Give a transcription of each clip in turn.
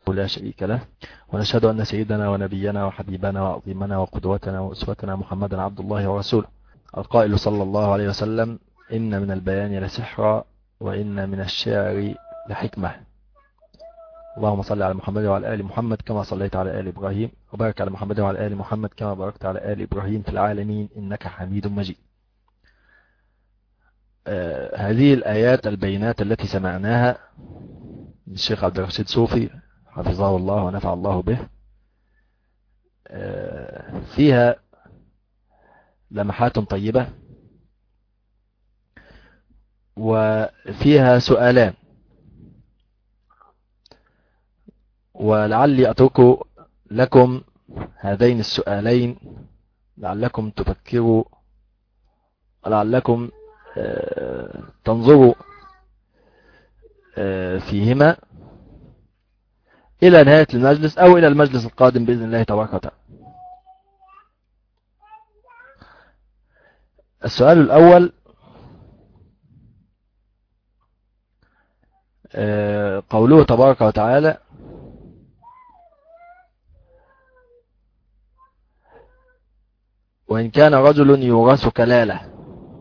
لا شريك له، ونشهد أن سيدنا ونبينا وحبيبنا وعظيمنا وقدوتنا وأسوتنا محمدا عبد الله ورسوله، القائل صلى الله عليه وسلم: إن من البيان لسحرا وإن من الشعر لحكمة. اللهم صل على محمد وعلى آل محمد كما صليت على آل إبراهيم، وبارك على محمد وعلى آل محمد كما باركت على آل إبراهيم في العالمين إنك حميد مجيد. هذه الآيات البينات التي سمعناها من الشيخ عبد الرشيد صوفي حفظه الله ونفع الله به، فيها لمحات طيبة، وفيها سؤالان، ولعلي أترك لكم هذين السؤالين لعلكم تفكروا ولعلكم تنظروا فيهما إلى نهاية المجلس أو إلى المجلس القادم بإذن الله تبارك وتعالى. السؤال الأول: قوله تبارك وتعالى: وإن كان رجل يورث كلالة،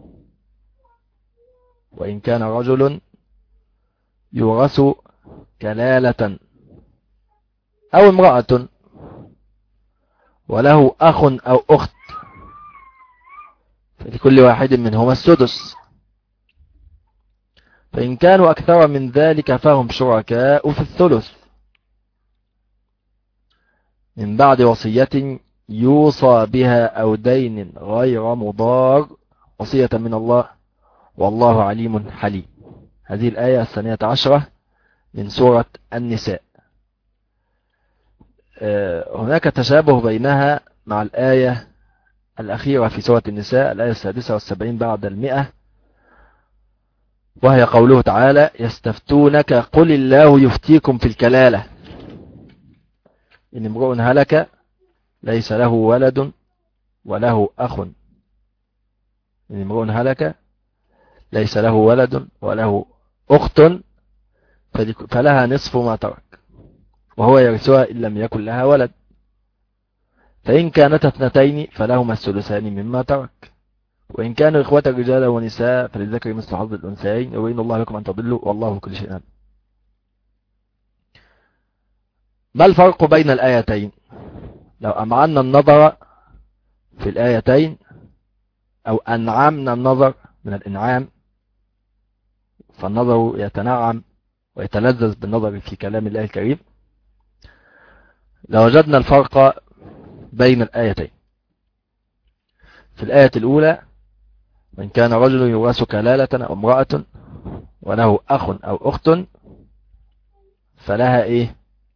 وإن كان رجل يورث كلالة أو امرأة وله أخ أو أخت فلكل واحد منهما السدس، فإن كانوا أكثر من ذلك فهم شركاء في الثلث من بعد وصية يوصى بها أو دين غير مضار، وصية من الله والله عليم حليم. هذه الآية 12 من سورة النساء. هناك تشابه بينها مع الآية الأخيرة في سورة النساء، الآية 76 بعد 100، وهي قوله تعالى: يستفتونك قل الله يفتيكم في الكلالة إن امرؤ هلك ليس له ولد وله أخ، إن امرؤ هلك ليس له ولد وله أخت فلها نصف ما ترك وهو يرثها إن لم يكن لها ولد، فإن كانت اثنتين فلهما الثلثان مما ترك، وإن كانوا إخوة رجالا ونساء فللذكر مثل حظ الأنثيين، وإن الله لكم أن تضلوا والله بكل شيء عليم. ما الفرق بين الآيتين؟ لو أمعنا النظر في الآيتين أو أنعمنا النظر من الإنعام، فالنظر يتنعم ويتلذذ بالنظر في كلام الله الكريم، لوجدنا الفرق بين الآيتين. في الآية الأولى: من كان رجل يورث كلالة أو امرأة وله أخ أو أخت فلها إيه؟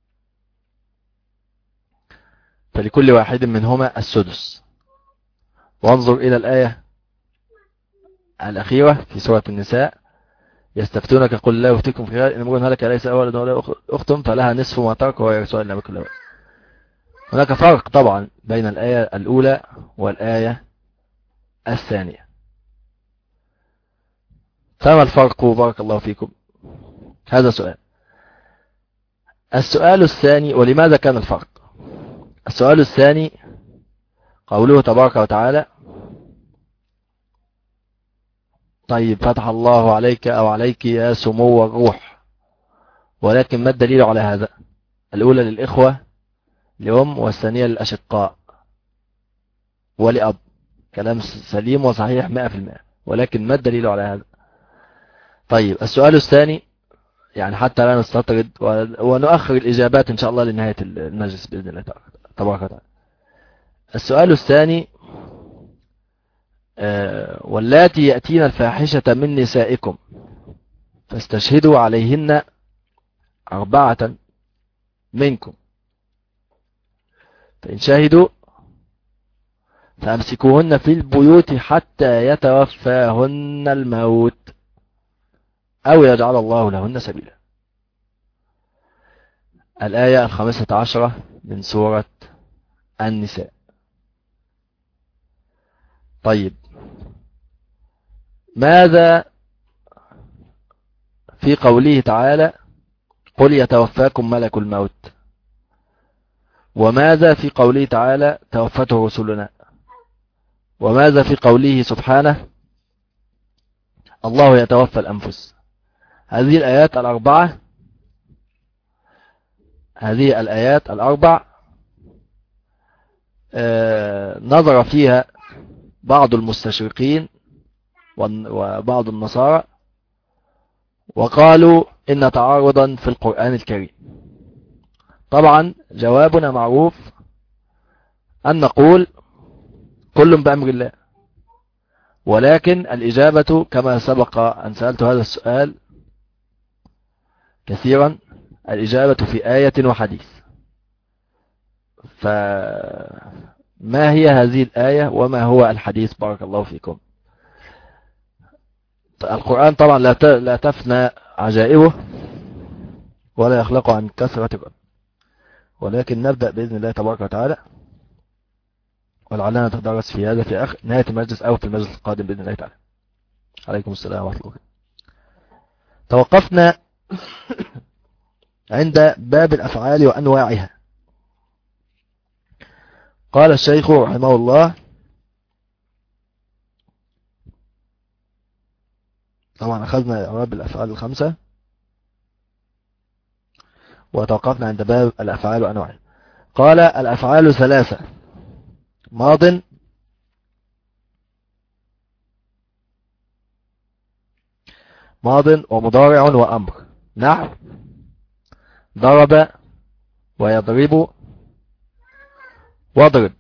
فلكل واحد منهما السدس. وانظر إلى الآية الأخيرة في سورة النساء: يستفتونك قل الله يفتيكم في كلالة إن امرؤ هلك ليس له ولد ولا أخت فلها نصف ما ترك وهو يرثها إن لم يكن له ولد. هناك فرق طبعا بين الآية الأولى والآية الثانية. فما الفرق؟ بارك الله فيكم. هذا سؤال. السؤال الثاني: ولماذا كان الفرق؟ السؤال الثاني قوله تبارك وتعالى: طيب فتح الله عليك أو عليك يا سمو الروح، ولكن ما الدليل على هذا؟ الأولى للإخوة لأم، والثانية للأشقاء ولأب. كلام سليم وصحيح 100%، ولكن ما الدليل على هذا؟ طيب السؤال الثاني، يعني حتى لا نستطرد ونؤخر الإجابات إن شاء الله لنهاية المجلس بإذن الله تبارك وتعالى. السؤال الثاني: واللاتي يأتين الفاحشة من نسائكم فاستشهدوا عليهن 4 منكم، فإن شهدوا فأمسكوهن في البيوت حتى يتوفاهن الموت أو يجعل الله لهن سبيلا. الآية 15 من سورة النساء. طيب ماذا في قوله تعالى: قل يتوفاكم ملك الموت؟ وماذا في قوله تعالى توفته رسلنا؟ وماذا في قوله سبحانه الله يتوفى الأنفس؟ هذه الآيات الأربعة، هذه الآيات الأربع نظر فيها بعض المستشرقين وبعض النصارى وقالوا إن تعارضا في القرآن الكريم. طبعا جوابنا معروف، أن نقول كل بأمر الله، ولكن الإجابة كما سبق أن سألت هذا السؤال كثيرا، الإجابة في آية وحديث. فما هي هذه الآية وما هو الحديث؟ بارك الله فيكم. القرآن طبعا لا تفنى عجائبه ولا يخلق عن كثرة، ولكن نبدأ بإذن الله تبارك وتعالى، ولعلنا نتدرس في هذا في نهاية المجلس أو في المجلس القادم بإذن الله تعالى. عليكم السلام ورحمة الله. توقفنا عند باب الأفعال وأنواعها. قال الشيخ رحمه الله، طبعا أخذنا إعراب الأفعال الخمسة وتوقفنا عند باب الأفعال وأنواعها. قال الأفعال ثلاثة: ماض ومضارع وأمر. نحو ضرب ويضرب واضرب.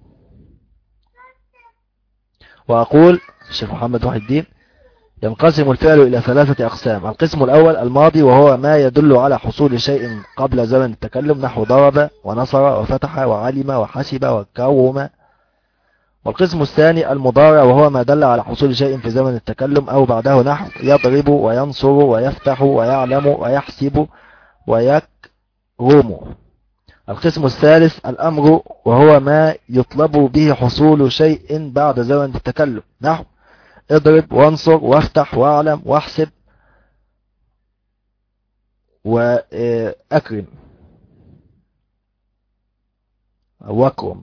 وأقول الشيخ محمد وحي الدين ينقسم الفعل إلى ثلاثة أقسام. القسم الأول الماضي، وهو ما يدل على حصول شيء قبل زمن التكلم، نحو ضرب ونصر وفتح وعلم وحسب وكوم. والقسم الثاني المضارع، وهو ما دل على حصول شيء في زمن التكلم أو بعده، نحو يضرب وينصر ويفتح ويعلم ويحسب ويكرم. القسم الثالث الأمر، وهو ما يطلب به حصول شيء بعد زمن التكلم، نحو اضرب وانصر وافتح واعلم واحسب وأكرم واكرم.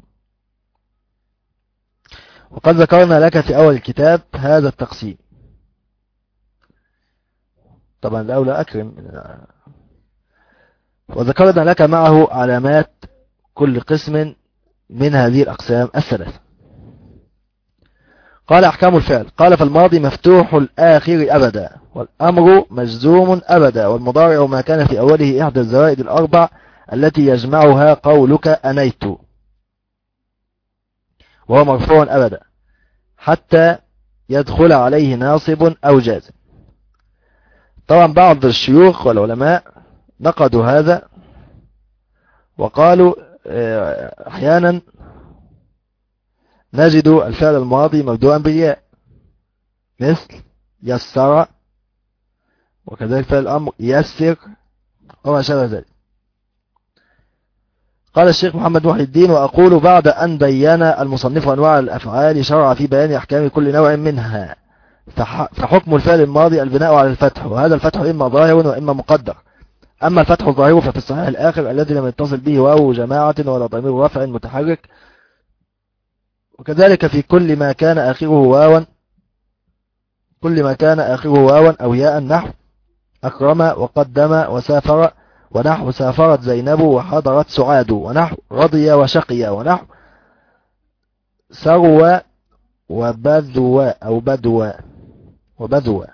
وقد ذكرنا لك في أول الكتاب هذا التقسيم. طبعا الأولى أكرم. وذكرنا لك معه علامات كل قسم من هذه الأقسام الثلاثة. قال أحكام الفعل. قال فالماضي مفتوح الآخر أبدا، والأمر مجزوم أبدا، والمضارع ما كان في أوله إحدى الزوائد الأربع التي يجمعها قولك أنيت، وهو مرفوع أبدا حتى يدخل عليه ناصب أو جازم. طبعا بعض الشيوخ والعلماء نقدوا هذا وقالوا أحيانا نجد الفعل الماضي مبدوءا بالياء، مثل يسر، وكذلك فعل الأمر يسر وما شابه ذلك. قال الشيخ محمد وحي الدين: وأقول بعد أن بين المصنف أنواع الأفعال شرع في بيان أحكام كل نوع منها. فحكم الفعل الماضي البناء على الفتح، وهذا الفتح إما ظاهر وإما مقدر. أما الفتح الظاهر ففي الصحيح الآخر الذي لم يتصل به واو جماعة ولا ضمير رفع متحرك، وكذلك في كل ما كان آخره واوا أو ياء، نحو أكرم وقدم وسافر، ونحو سافرت زينب وحضرت سعاد، ونحو رضي وشقي، ونحو سروى وبذوى أو وبذوى.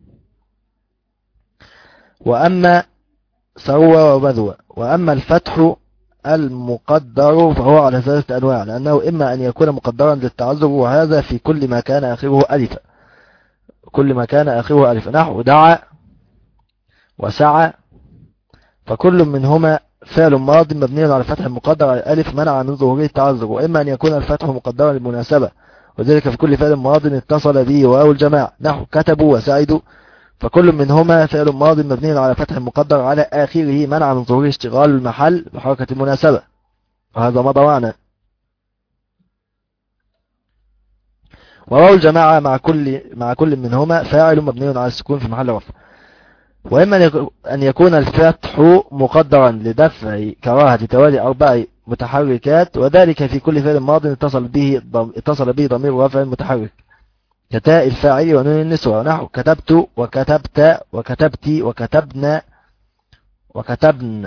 وأما سروى وبذوى. وأما الفتح المقدر فهو على ثلاثة أنواع، لأنه إما أن يكون مقدرا للتعذر، وهذا في كل ما كان آخره ألف، نحو دعا وسعى، فكل منهما فعل ماض مبني على فتح مقدر على الألف منع من ظهوره التعذر. وإما أن يكون الفتح مقدرا للمناسبة، وذلك في كل فعل ماض اتصل به واو الجماعة، نحو كتبوا وسعدوا، فكل منهما فعل ماض مبني على فتح مقدر على آخره منع من ظهور اشتغال المحل بحركة المناسبة، وهذا مضى معنا. وواو الجماعة مع كل منهما فاعل مبني على السكون في محل رفع. وإما أن يكون الفتح مقدرا لدفع كراهة توالي متحركات، وذلك في كل فعل ماض اتصل به ضمير رفع متحرك كتاء الفاعل ونون النسوة، ونحو كتبت وكتبت وكتبتي وكتبنا وكتبن.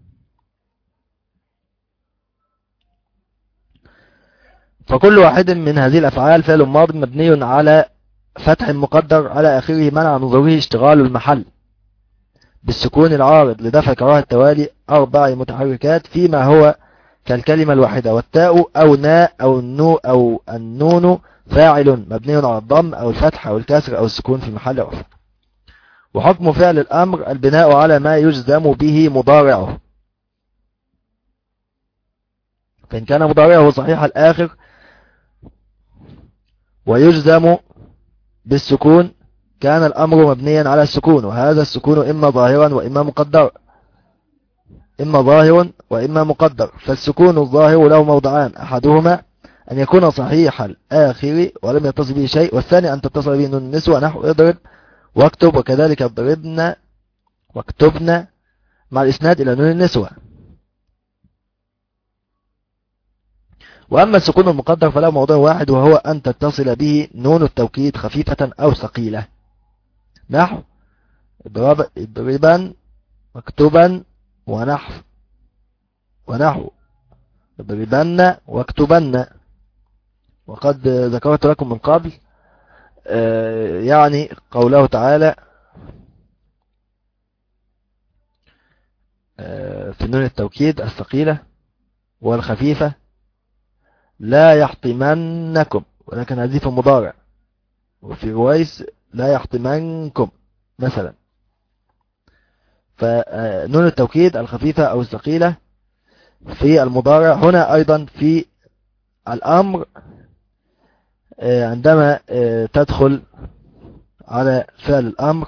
فكل واحد من هذه الأفعال فعل ماض مبني على فتح مقدر على آخره منع من ظهوره اشتغال المحل بالسكون العارض لدفع كراهة التوالي 4 متحركات فيما هو كالكلمة الواحدة، والتاء أو ناء أو النو أو النون فاعل مبني على الضم أو الفتح أو الكسر أو السكون في محل رفع. وحكم فعل الأمر البناء على ما يجزم به مضارعه، فإن كان مضارعه صحيح الآخر ويجزم بالسكون كان الأمر مبنيا على السكون، وهذا السكون إما ظاهرا وإما مقدر، إما ظاهر وإما مقدر. فالسكون الظاهر له موضعان، أحدهما أن يكون صحيح الآخر ولم يتصل به شيء، والثاني أن تتصل به نون النسوة، نحو اضرب واكتب وكذلك اضربنا واكتبنا مع الإسناد إلى نون النسوة. وأما السكون المقدر فله موضوع واحد، وهو أن تتصل به نون التوكيد خفيفة أو ثقيلة، نحو اضربا واكتبا ونحو اضربن واكتبن. وقد ذكرت لكم من قبل يعني قوله تعالى في نون التوكيد الثقيلة والخفيفة لا يحطمنكم، ولكن هذه في المضارع، وفي رويس لا يحطمنكم مثلا. فنون التوكيد الخفيفة أو الثقيلة في المضارع. هنا أيضا في الأمر عندما تدخل على فعل الأمر،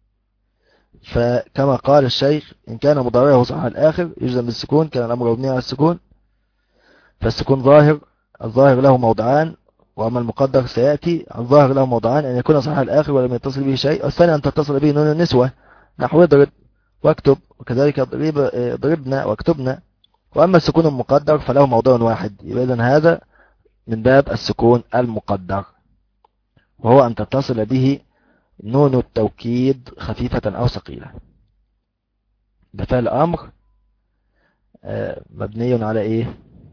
فكما قال الشيخ إن كان مضارعه صحيح الآخر يجزم بالسكون كان الأمر مبني على السكون، فالسكون ظاهر، الظاهر له موضعان، وأما المقدر سيأتي. الظاهر له موضعان أن يكون صحيح الآخر ولم يتصل به شيء، والثاني أن تتصل به نون النسوة، نحو اضرب واكتب وكذلك ضربنا واكتبنا. وأما السكون المقدر فله موضوع واحد، إذن هذا من باب السكون المقدر، وهو أن تتصل به نون التوكيد خفيفة أو ثقيلة. بفعل أمر مبني على إيه؟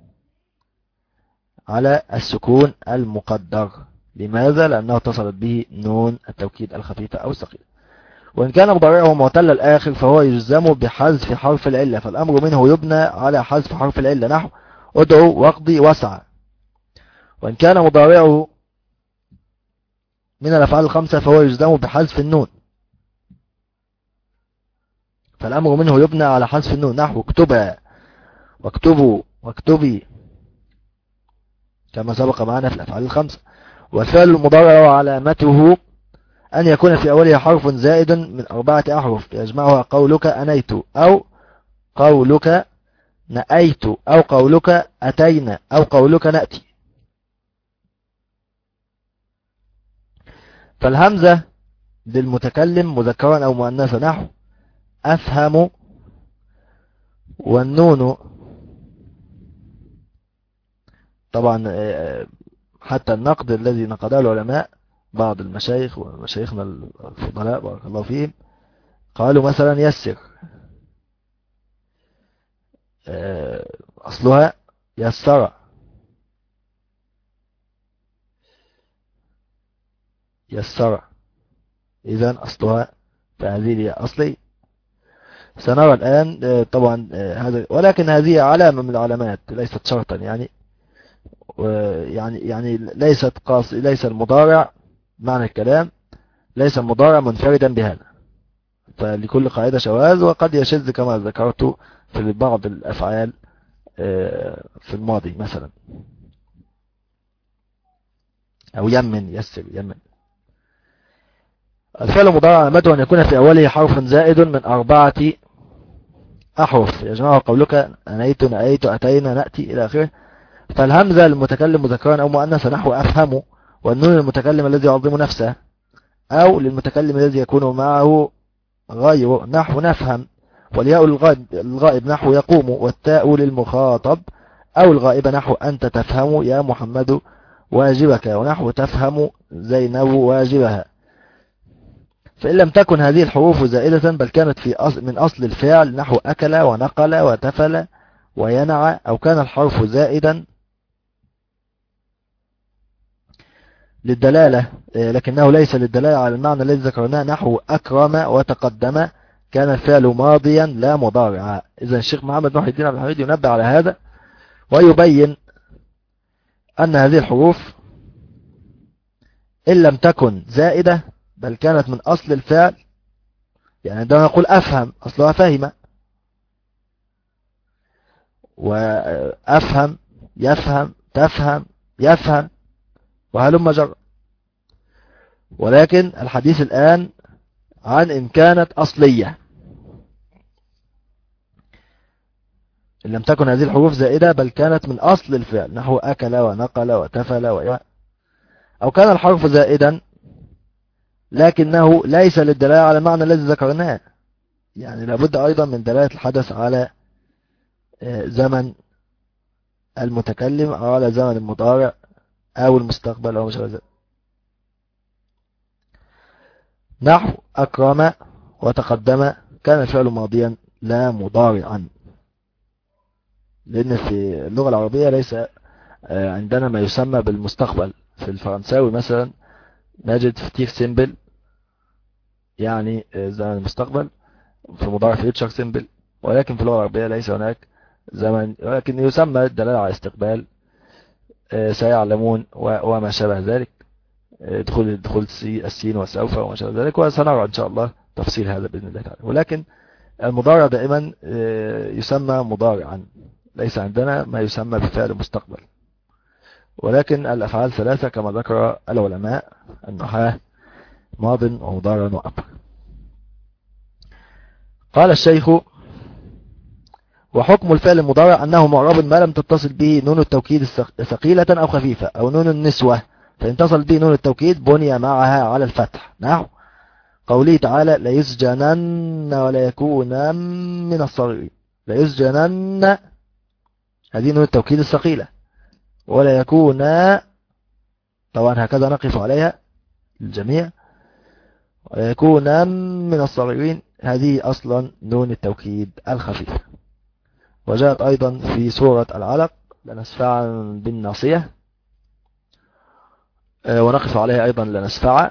على السكون المقدر. لماذا؟ لأنه اتصلت به نون التوكيد الخفيفة أو الثقيلة. وإن كان مضارعه معتل الآخر فهو يجزم بحذف حرف العلة، فالأمر منه يبنى على حذف حرف العلة، نحو ادعو واقضي واسعى. وإن كان مضارعه من الأفعال الخمسة فهو يجزم بحذف النون، فالأمر منه يبنى على حذف النون، نحو اكتبا واكتبوا واكتبي كما سبق معنا في الأفعال الخمسة. والفعل المضارع وعلامته أن يكون في أوله حرف زائد من 4 أحرف يجمعها قولك أنيت أو قولك نأيت أو قولك أتينا أو قولك نأتي. فالهمزة للمتكلم مذكرا أو مؤنثا، نحو أفهم، والنون طبعا حتى النقد الذي نقده العلماء بعض المشايخ ومشايخنا الفضلاء بارك الله فيهم قالوا مثلا يسر، أصلها يسر، إذن أصلها فهذه هي أصلي. سنرى الآن طبعا هذا، ولكن هذه علامة من العلامات ليست شرطا، يعني ليس المضارع معنى الكلام ليس المضارع منفردا بهذا، فلكل قاعدة شواذ، وقد يشذ كما ذكرت في بعض الأفعال في الماضي مثلا، أو يسر يمن. الفعل المضارع علامته أن يكون في أوله حرف زائد من 4 أحرف يجمعه قولك أنيت نأيت أتينا نأتي إلى آخره. فالهمزة للمتكلم مذكرا أو مؤنثا، نحو أفهم، والنون للمتكلم الذي يعظم نفسه أو للمتكلم الذي يكون معه غيره، نحو نفهم، والياء الغائب نحو يقوم، والتاء للمخاطب أو الغائبة نحو أنت تفهم يا محمد واجبك، ونحو تفهم زينب واجبها. فإن لم تكن هذه الحروف زائدة بل كانت من أصل الفعل نحو أكل ونقل وتفل وينع، أو كان الحرف زائدا للدلالة لكنه ليس للدلالة على المعنى الذي ذكرناه نحو أكرم وتقدم، كان الفعل ماضيا لا مضارعا. إذا الشيخ محمد محي الدين عبد الحميد ينبه على هذا ويبين أن هذه الحروف إن لم تكن زائدة بل كانت من أصل الفعل، يعني عندما نقول أفهم أصلها فهم، وأفهم يفهم تفهم يفهم وهلم جرى. ولكن الحديث الآن عن إن كانت أصلية، إن لم تكن هذه الحروف زائدة بل كانت من أصل الفعل نحو أكل ونقل وتفل أو كان الحرف زائدا لكنه ليس للدلالة على المعنى الذي ذكرناه، يعني لابد أيضا من دلالة الحدث على زمن المتكلم أو على زمن المضارع أو المستقبل أو مش غير ذلك. نحو أكرم وتقدم كان الفعل ماضيا لا مضارعا، لأن في اللغة العربية ليس عندنا ما يسمى بالمستقبل. في الفرنساوي مثلا نجد فتير سيمبل يعني زمن المستقبل، في المضارع فيوتشر سيمبل، ولكن في اللغة العربية ليس هناك زمن، ولكن يسمى الدلالة على استقبال سيعلمون وما شابه ذلك، دخول السين وسوف وما شابه ذلك، وسنرى إن شاء الله تفصيل هذا بإذن الله تعالى. ولكن المضارع دائما يسمى مضارعا، ليس عندنا ما يسمى بفعل مستقبل، ولكن الأفعال ثلاثة كما ذكر العلماء النحاة: ماض ومضارع وأمر. قال الشيخ: وحكم الفعل المضارع أنه معرب ما لم تتصل به نون التوكيد ثقيلة أو خفيفة أو نون النسوة، فإن اتصل به نون التوكيد بني معها على الفتح، نحو قوله تعالى: ليسجنن ولا يكون من الصاغرين. ليسجنن هذه نون التوكيد الثقيلة، ولا يكون طبعا هكذا نقف عليها للجميع، ولا يكون من الصاغرين هذه أصلا نون التوكيد الخفيفة. وجاءت أيضا في سورة العلق: لنسفعا بالناصية، ونقف عليها أيضا لنسفع.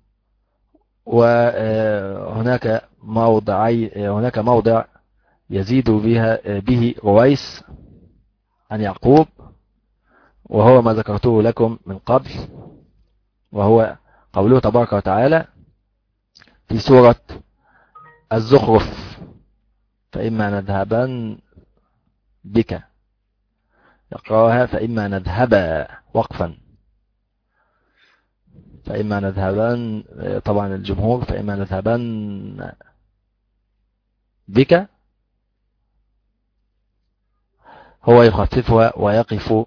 وهناك موضع يزيد به رويس عن يعقوب، وهو ما ذكرته لكم من قبل، وهو قوله تبارك وتعالى في سورة الزخرف: فإما نذهبن بك، يقرأها فإما نذهب وقفا، فإما نذهبن طبعا الجمهور، فإما نذهبن بك، هو يخففها ويقف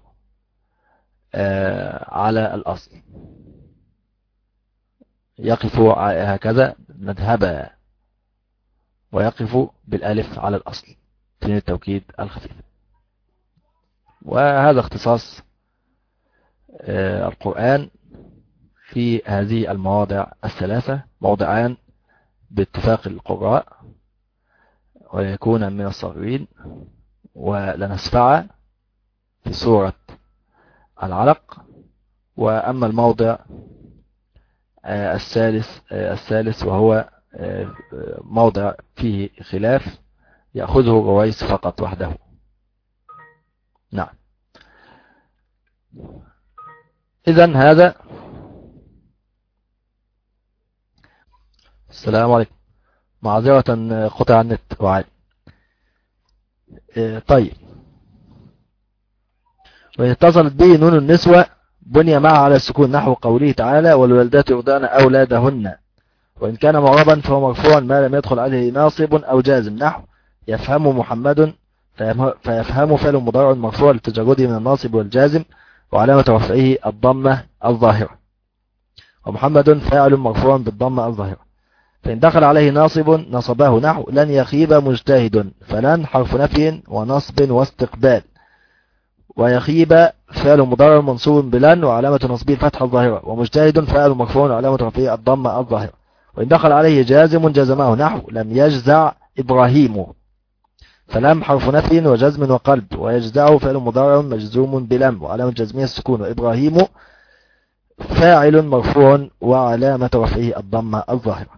على الأصل، يقف هكذا نذهب، ويقف بالألف على الأصل في التوكيد الخفيف. وهذا اختصاص القرآن في هذه المواضع الثلاثة، موضعان باتفاق القراء: ويكون من الصاغرين، ولنسفع في سورة العلق. وأما الموضع الثالث وهو موضع فيه خلاف يأخذه رويس فقط وحده. نعم. إذن هذا. السلام عليكم، معذرة قطع النت وعاد. طيب، وإن اتصلت به نون النسوة بني معها على السكون، نحو قوله تعالى: والوالدات يرضعن أولادهن. وإن كان معربا فهو مرفوع ما لم يدخل عليه ناصب أو جازم، نحو يفهم محمد، فيفهم فعل مضارع مرفوع لتجرده من الناصب والجازم، وعلامة رفعه الضمة الظاهرة، ومحمد فاعل مرفوع بالضمة الظاهرة. فإن دخل عليه ناصب نصبه، نحو لن يخيب مجتهد، فلن حرف نفي ونصب واستقبال، ويخيب فعل مضارع منصوب بلن وعلامة نصبه الفتحة الظاهرة، ومجتهد فعل مرفوع وعلامة رفعه الضمة الظاهرة. وإن دخل عليه جازم جزمه، نحو لم يجزع إبراهيم، فلم حرف نفي وجزم وقلب، ويجزعه فعل مضارع مجزوم بلم وعلامة جزمه السكون، وإبراهيم فاعل مرفوع وعلامة رفعه الضمة الظاهرة.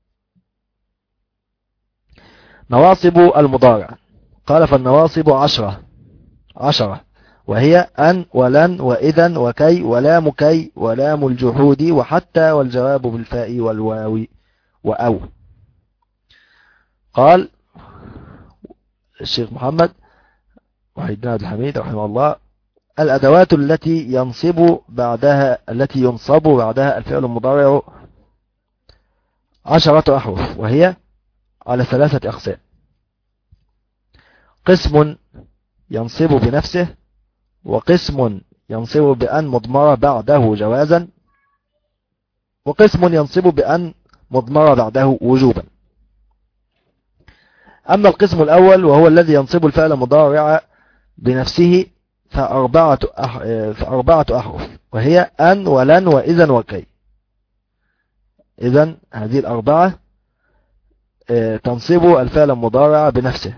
نواصب المضارع. قال فالنواصب 10، وهي أن ولن وإذن وكي ولام كي ولام الجحود وحتى والجواب بالفاء والواو وأو. قال الشيخ محمد وحيد بن عبد الحميد رحمه الله: الأدوات التي ينصب بعدها الفعل المضارع 10 أحرف، وهي على 3 أقسام: قسم ينصب بنفسه، وقسم ينصب بأن مضمرة بعده جوازا، وقسم ينصب بأن مضمرة بعده وجوبا. أما القسم الأول وهو الذي ينصب الفعل المضارع بنفسه فأربعة أحرف، وهي أن ولن وإذن وكي. إذن هذه الأربعة تنصب الفعل المضارع بنفسه.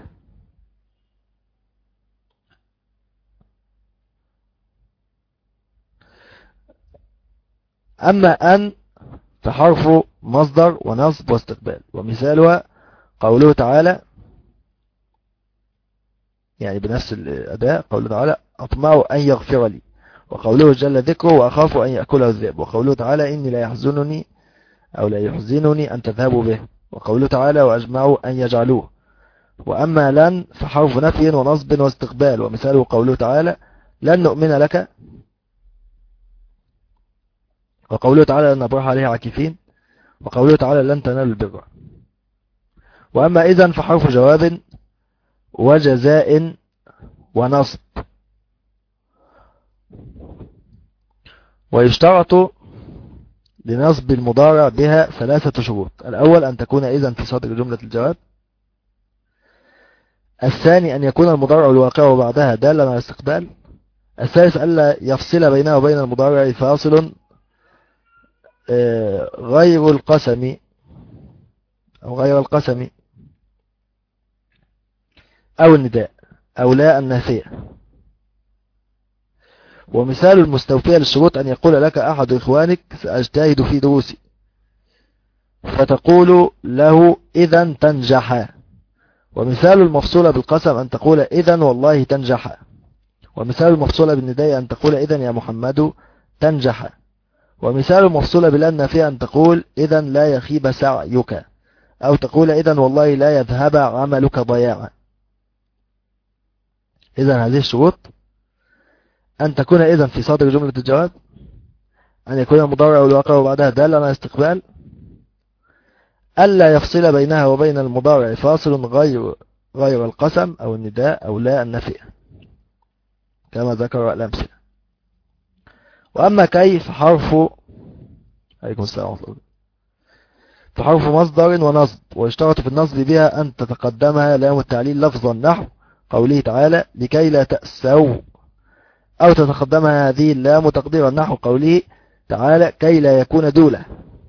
أما أن فحرف مصدر ونصب واستقبال، ومثالها قوله تعالى، يعني بنفس الأداء، قوله تعالى: أطمع أن يغفر لي، وقوله جل ذكره: وأخاف أن يأكله الذئب، وقوله تعالى: إني لا يحزنني أن تذهبوا به، وقوله تعالى: وأجمعوا أن يجعلوه. وأما لن فحرف نفي ونصب واستقبال، ومثاله قوله تعالى: لن نؤمن لك، وقوله تعالى: لن نبرح عليه عاكفين، وقوله تعالى: لن تنالوا البر. وأما إذن فحرف جواب وجزاء ونصب. ويشترط لنصب المضارع بها 3 شروط: الأول أن تكون إذن في صدر جملة الجواب، الثاني أن يكون المضارع الواقع بعدها دالا على الاستقبال، الثالث ألا يفصل بينه وبين المضارع فاصل غير القسم أو النداء أو لا النافية. ومثال المستوفية للشروط أن يقول لك أحد إخوانك: سأجتهد في دروسي، فتقول له: إذن تنجح. ومثال المفصولة بالقسم أن تقول: إذن والله تنجح. ومثال المفصولة بالنداء أن تقول: إذن يا محمد تنجح. ومثال المفصولة بلا النافية أن تقول: إذن لا يخيب سعيك، أو تقول: إذن والله لا يذهب عملك ضياعا. إذن هذه الشروط: أن تكون إذن في صدر جملة الجواب، أن يكون المضارع الواقع بعدها دالا على استقبال، ألا يفصل بينها وبين المضارع فاصل غير القسم أو النداء أو لا النفي كما ذكر الأمثلة. وأما كيف فحرف مصدر ونصب، ويشترط في النصب بها أن تتقدمها لام التعليل لفظا، نحو قوله تعالى: لكي لا تأسوا، أو تتقدمها هذه اللام تقديرا، نحو قوله تعالى: كي لا يكون دولة.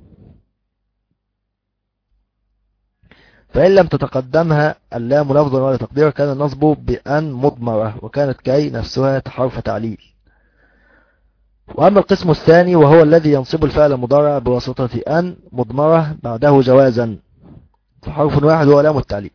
فإن لم تتقدمها اللام لفظا ولا تقديرا كان النصب بأن مضمرة، وكانت كي نفسها حرف تعليل. وأما القسم الثاني وهو الذي ينصب الفعل المضارع بواسطة أن مضمرة بعده جوازا، فحرف واحد هو لام التعليل،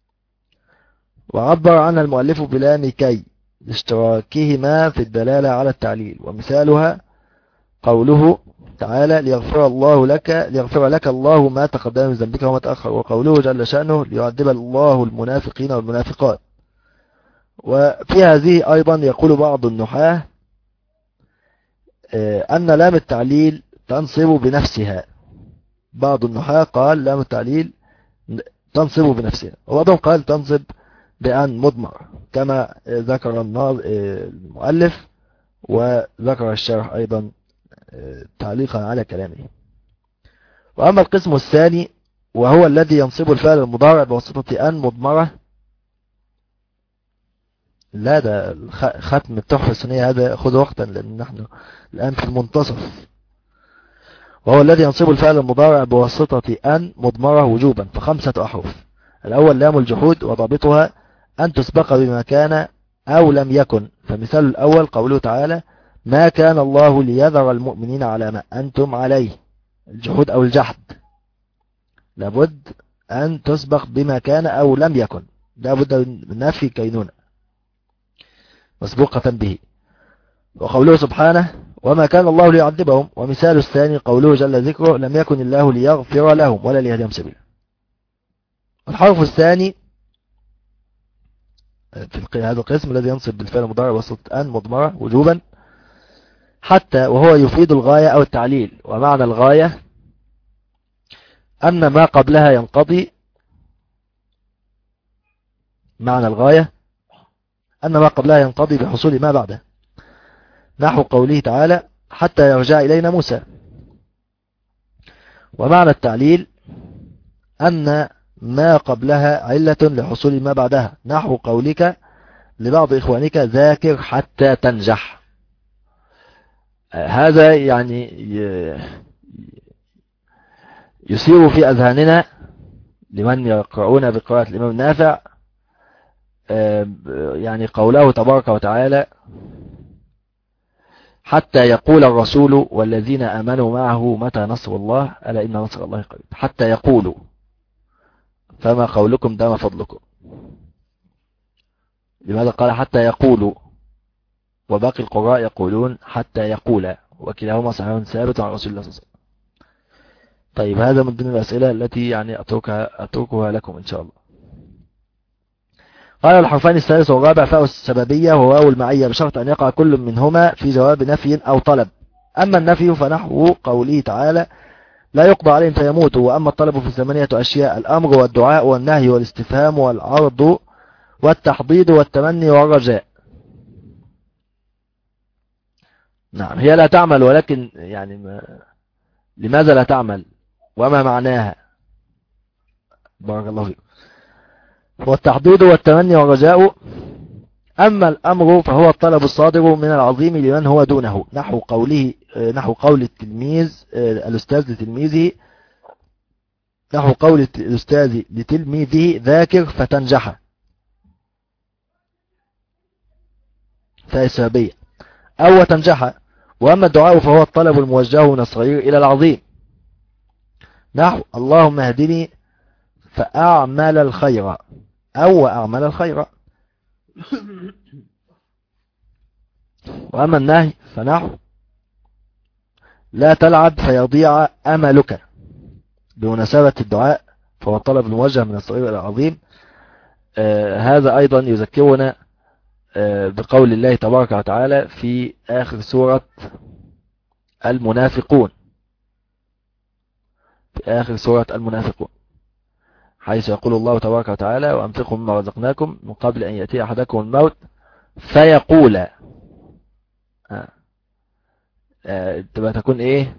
وعبر عنها المؤلف بلام كي لاشتراكهما في الدلالة على التعليل. ومثالها قوله تعالى: ليغفر لك الله ما تقدم من ذنبك وما تأخر، وقوله جل شأنه: ليعذب الله المنافقين والمنافقات. وفي هذه أيضا يقول بعض النحاة أن لام التعليل تنصب بنفسها. بعض النحاة قال لام التعليل تنصب بنفسها، وبعضهم قال تنصب بأن مضمر، كما ذكر المؤلف وذكر الشارح أيضا تعليقا على كلامه. وأما القسم الثاني وهو الذي ينصب الفعل المضارع بواسطة أن مضمرة لا، ده ختم التحفة السنية هذا خذ وقتا، لأن نحن الآن في المنتصف. وهو الذي ينصب الفعل المضارع بواسطة أن مضمرة وجوبا، فخمسة أحرف. الأول لام الجحود، وضابطها أن تسبق بما كان أو لم يكن. فمثال الأول قوله تعالى: ما كان الله ليذر المؤمنين على ما أنتم عليه. الجحود أو الجحد لابد أن تسبق بما كان أو لم يكن، لابد من نفي كينونة مسبوقة به. وقوله سبحانه: وما كان الله ليعذبهم. ومثال الثاني قوله جل ذكره: لم يكن الله ليغفر لهم ولا ليهديهم سبيلا. الحرف الثاني في هذا القسم الذي ينصب بالفعل المضارع بواسطة أن مضمرة وجوبا حتى، وهو يفيد الغاية أو التعليل. ومعنى الغاية أن ما قبلها ينقضي. معنى الغاية أن ما قبلها ينقضي بحصول ما بعده، نحو قوله تعالى: حتى يرجع إلينا موسى. ومعنى التعليل أن ما قبلها علة لحصول ما بعدها، نحو قولك لبعض إخوانك: ذاكر حتى تنجح. هذا يعني يسير في أذهاننا لمن يقرؤون بقراءة الإمام النافع يعني قوله تبارك وتعالى: حتى يقول الرسول والذين آمنوا معه متى نصر الله ألا إن نصر الله قريب. حتى يقولوا، فما قولكم دام فضلكم. لماذا قال حتى يقولوا وباقي القراء يقولون حتى يقول، وكلاهما صحيح ثابت عن رسول الله صلى الله عليه وسلم؟ طيب، هذا من ضمن الأسئلة التي يعني أتركها لكم إن شاء الله. قال: الحرفان الثالث والرابع فاء السببية وواو المعية، بشرط أن يقع كل منهما في جواب نفي أو طلب. أما النفي فنحو قوله تعالى: لا يقضى عليهم فيموتوا. وأما الطلب في 8 أشياء: الأمر والدعاء والنهي والاستفهام والعرض والتحضيض والتمني والرجاء. نعم، هي لا تعمل، ولكن يعني لماذا لا تعمل وما معناها؟ بارك الله فيك. والتحضيض والتمني والرجاء. أما الأمر فهو الطلب الصادر من العظيم لمن هو دونه، نحو قول التلميذ الأستاذ لتلميذه، نحو قول الأستاذ لتلميذه: ذاكر فتنجح. فهي سببية أو تنجح. وأما الدعاء فهو الطلب الموجه من الصغير إلى العظيم، نحو اللهم اهدني فأعمل الخير أو أعمل الخير. وأما النهي فنحو لا تلعب فيضيع أملك، بمناسبة الدعاء فهو الطلب الموجه من الصغير إلى العظيم. هذا أيضا يذكرنا بقول الله تبارك وتعالى في آخر سورة المنافقون، حيث يقول الله تبارك وتعالى: وأنفقوا مما رزقناكم من قبل أن يأتي أحدكم الموت فيقول. تبقى تكون إيه؟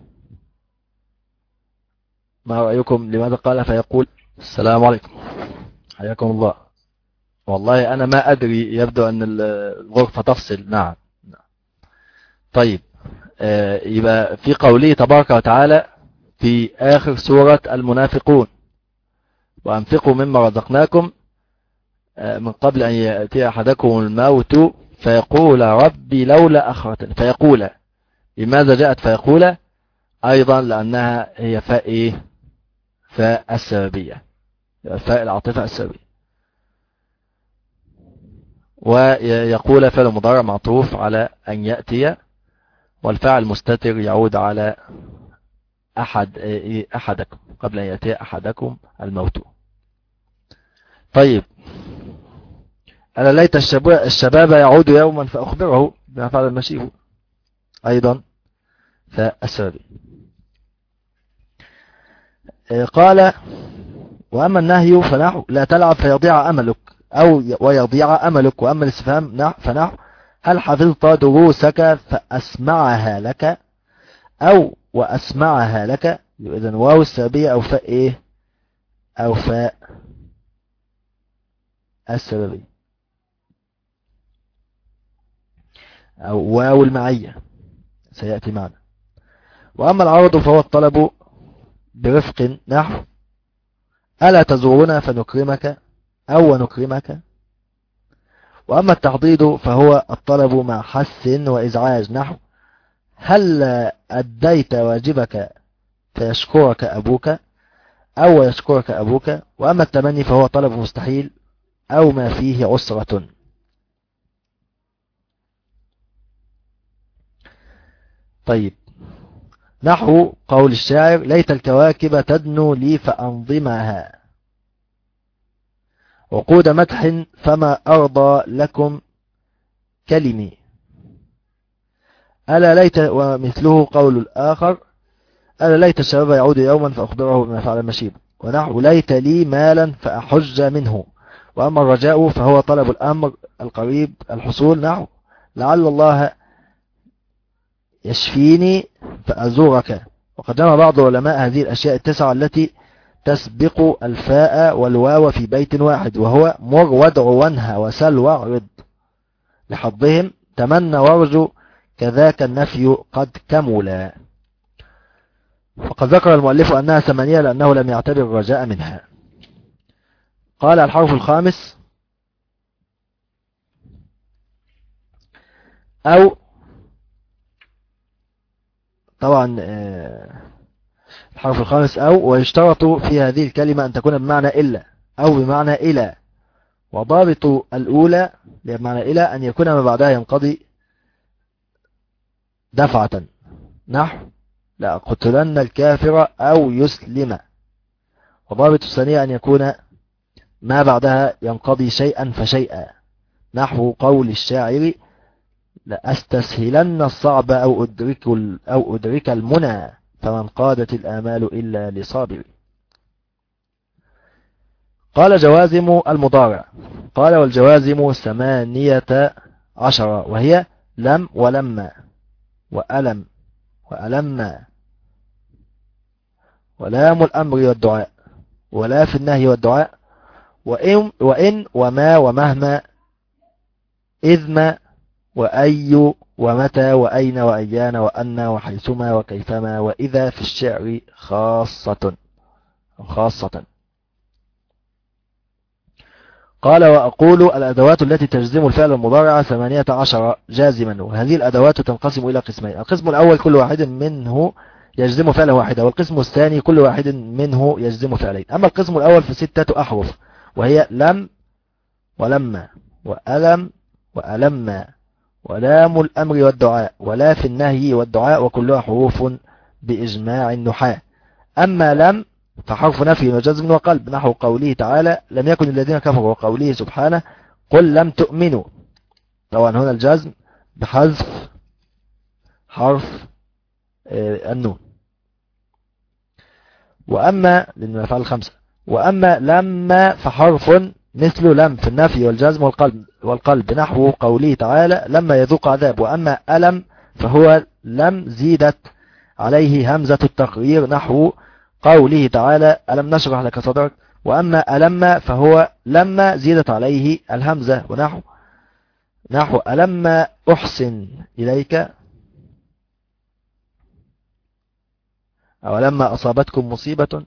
ما رأيكم؟ لماذا قال فيقول؟ السلام عليكم، حياكم الله. والله أنا ما أدري، يبدو أن الغرفة تفصل. نعم. طيب، يبقى في قوله تبارك وتعالى في آخر سورة المنافقون: وأنفقوا مما رزقناكم من قبل أن يأتي أحدكم الموت فيقول ربي لولا أخرتني. فيقول، لماذا جاءت فيقول؟ أيضا لأنها هي فاء إيه؟ فاء السببية، فاء العاطفة السببية. ويقول فعل مضارع معطوف على أن يأتي، والفاعل مستتر يعود على أحدكم، قبل أن يأتي أحدكم الموت. طيب، ألا ليت الشباب يعود يوما فأخبره بما فعل المشيب، أيضا فالسبب. قال: وأما النهي فنحو لا تلعب فيضيع أملك أو ويضيع أملك. وأما الاستفهام فنحو هل حفظت دروسك فأسمعها لك أو وأسمعها لك. إذن واو السببية أو فاء إيه؟ أو فاء السببية. أو واو المعية سيأتي معنا. وأما العرض فهو الطلب برفق نحو ألا تزورنا فنكرمك أو ونكرمك. وأما التحضيض فهو الطلب مع حث وإزعاج نحو هل أديت واجبك فيشكرك أبوك أو يشكرك أبوك. وأما التمني فهو طلب مستحيل أو ما فيه عسرة. طيب، نحو قول الشاعر ليت الكواكب تدنو لي فأنظمها وقود مدح فما أرضى لكم كلمي. ألا ليت، ومثله قول الآخر ألا ليت الشباب يعود يوما فأخبره بما فعل المشيب. ونحو ليت لي مالا فأحج منه. وأما الرجاء فهو طلب الأمر القريب الحصول نحو لعل الله يشفيني فأزورك. وقد جمع بعض العلماء هذه الأشياء التسعة التي تسبق الفاء والواو في بيت واحد، وهو مر وادع وانهى وسل واعرض لحظهم تمنى وارجو كذاك النفي قد كملا. وقد ذكر المؤلف أنها ثمانية لأنه لم يعتبر الرجاء منها. قال الحرف الخامس أو، طبعا الحرف الخامس أو، ويشترط في هذه الكلمة أن تكون بمعنى إلا أو بمعنى إلى. وضابط الأولى بمعنى إلى أن يكون ما بعدها ينقضي دفعة نحو لا قتلن الكافر أو يسلم. وضابط الثانية أن يكون ما بعدها ينقضي شيئا فشيئا نحو قول الشاعر لأستسهلن الصعب أو أدرك المنى فمن قادت الآمال إلا لصابر. قال جوازم المضارع. قال والجوازم 18 وهي لم ولما وألم وألما ولام الأمر والدعاء ولا في النهي والدعاء وإن وما ومهما إذ وأي ومتى وأين وأيان وأن وحيثما وكيفما وإذا في الشعر خاصة. قال وأقول الأدوات التي تجزم الفعل المضارع 18 جازما. وهذه الأدوات تنقسم إلى قسمين. القسم الأول كل واحد منه يجزم فعل واحدة، والقسم الثاني كل واحد منه يجزم فعلين. أما القسم الأول ف6 أحرف وهي لم ولما وألم وألما ولام الأمر والدعاء ولا في النهي والدعاء وكلها حروف بإجماع النحاة. أما لم فحرف نفي وجزم وقلب نحو قوله تعالى لم يكن الذين كفروا وقوله سبحانه قل لم تؤمنوا. طبعا هنا الجزم بحذف حرف النون. وأما للمفعول 5. وأما لما فحرف مثل لم في النفي والجزم والقلب نحو قوله تعالى لما يذوق عذاب. وأما ألم فهو لم زيدت عليه همزة التقرير نحو قوله تعالى ألم نشرح لك صدرك. وأما ألم فهو لما زيدت عليه الهمزة ونحو ألم أحسن إليك أو لما أصابتكم مصيبة.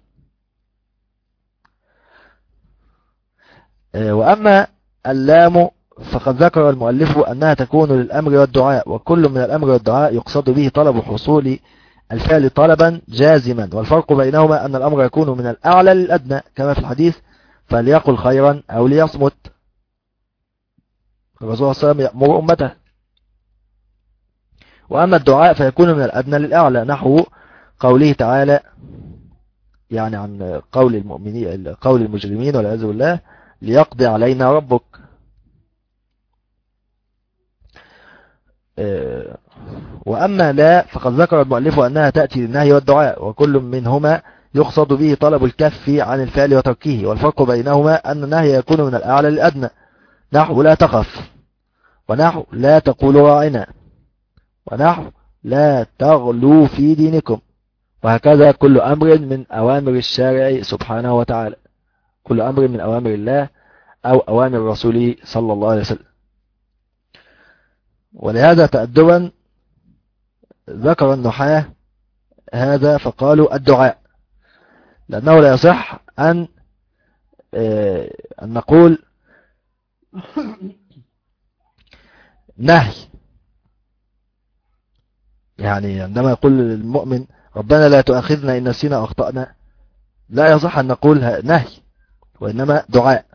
وأما اللام فقد ذكر المؤلف أنها تكون للأمر والدعاء، وكل من الأمر والدعاء يقصد به طلب حصول الفعل طلبا جازما. والفرق بينهما أن الأمر يكون من الأعلى للأدنى كما في الحديث فليقل خيرا أو ليصمت. الرسول صلى الله عليه وسلم يأمر أمته. وأما الدعاء فيكون من الأدنى للأعلى نحو قوله تعالى يعني عن قول المؤمنين قول المجرمين والعياذ بالله ليقضي علينا ربك. وأما لا فقد ذكر المؤلف أنها تأتي للنهي والدعاء، وكل منهما يقصد به طلب الكف عن الفعل وتركه. والفرق بينهما أن النهي يكون من الأعلى للأدنى نحو لا تخف ونحو لا تقولوا راعنا ونحو لا تغلوا في دينكم. وهكذا كل أمر من أوامر الشارع سبحانه وتعالى، كل أمر من أوامر الله أو أوامر رسوله صلى الله عليه وسلم. ولهذا تأدبا ذكر النحاة هذا فقالوا الدعاء، لأنه لا يصح أن نقول نهي. يعني عندما يقول المؤمن ربنا لا تؤاخذنا إن نسينا أو أخطأنا، لا يصح أن نقول نهي، وإنما دعاء.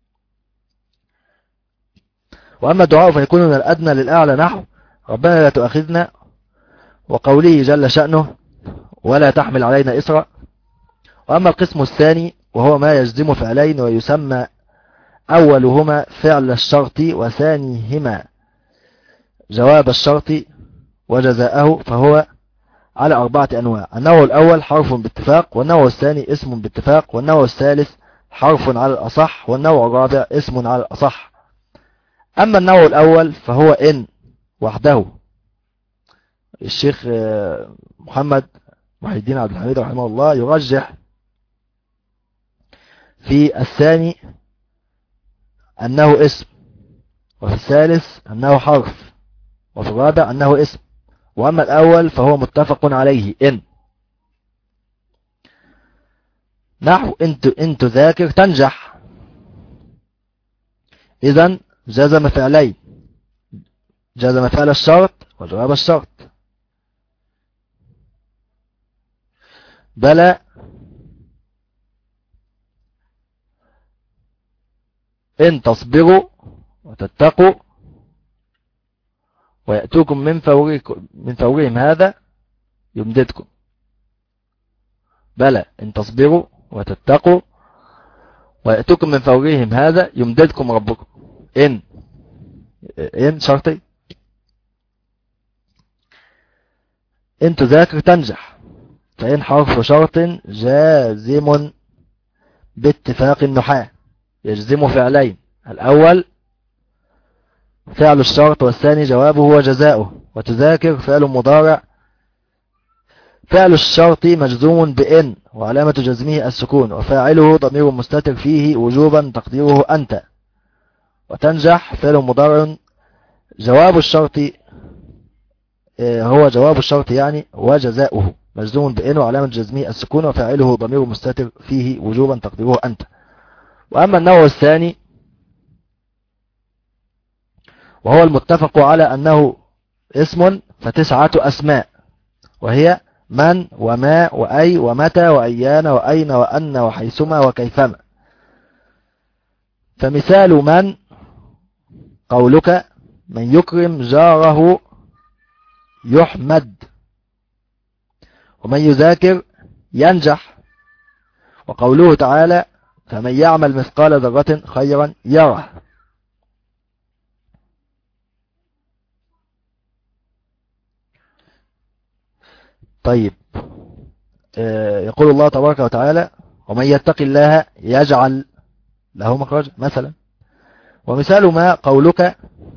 وأما الدعاء فيكون من الأدنى للأعلى، نحو ربنا لا تؤاخذنا، وقوله جل شأنه ولا تحمل علينا إسرا. وأما القسم الثاني وهو ما يجزم فعلين ويسمى أولهما فعل الشرط وثانيهما جواب الشرط وجزاءه، فهو على 4 أنواع: النوع الأول حرف باتفاق، والنوع الثاني اسم باتفاق، والنوع الثالث حرف على الأصح، والنوع الرابع اسم على الأصح. أما النوع الأول فهو إن وحده. الشيخ محمد محي الدين عبد الحميد رحمه الله يرجح في الثاني أنه اسم، وفي الثالث أنه حرف، وفي الرابع أنه اسم. وأما الأول فهو متفق عليه إن، نحو إن تذاكر تنجح. إذن جزم فعلين، جزم فعل الشرط وجواب الشرط. بلى إن تصبروا وتتقوا ويأتوكم من فورهم هذا يمددكم. بلى إن تصبروا وتتقوا ويأتوكم من فورهم هذا يمددكم ربكم. إن شرطي. إن تذاكر تنجح، فإن حرف شرط جازم باتفاق النحاة، يجزم فعلين: الأول فعل الشرط، والثاني جوابه وجزاؤه. وتذاكر فعل مضارع، فعل الشرط مجزوم بإن وعلامة جزمه السكون، وفاعله ضمير مستتر فيه وجوبا تقديره أنت. وتنجح فعل مضارع جواب الشرط هو جواب الشرط يعني وجزاؤه مجزوم بإن وعلامة جزمه السكون، وفاعله ضمير مستتر فيه وجوبا تقديره أنت. وأما النوع الثاني وهو المتفق على أنه اسم ف9 أسماء، وهي من وما وأي ومتى وأيان وأين وأن وحيثما وكيفما. فمثال من قولك من يكرم جاره يحمد، ومن يذاكر ينجح. وقوله تعالى فمن يعمل مثقال ذرة خيرا يره. طيب، يقول الله تبارك وتعالى ومن يتق الله يجعل له مخرجا مثلا. ومثال ما قولك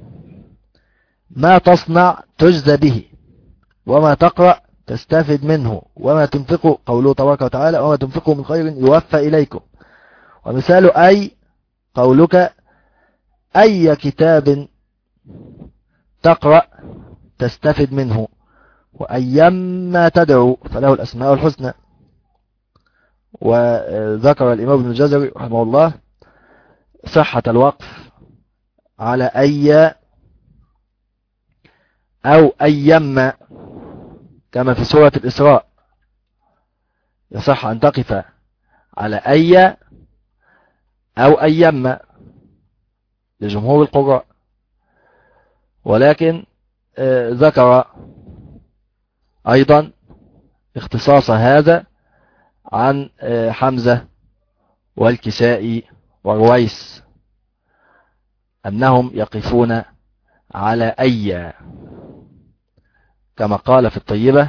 ما تصنع تجزى به، وما تقرأ تستفد منه، وما تنفقه قوله تبارك وتعالى وما تنفقه من خير يوفى إليكم. ومثال أي قولك أي كتاب تقرأ تستفد منه، وأيما تدعو فله الأسماء الحسنى. وذكر الإمام ابن الجزري رحمه الله صحة الوقف على أي أو أيما، كما في سورة الإسراء يصح أن تقف على أي أو أيما لجمهور القراء. ولكن ذكر أيضا اختصاص هذا عن حمزة والكسائي ورويس أنهم يقفون على أي، كما قال في الطيبة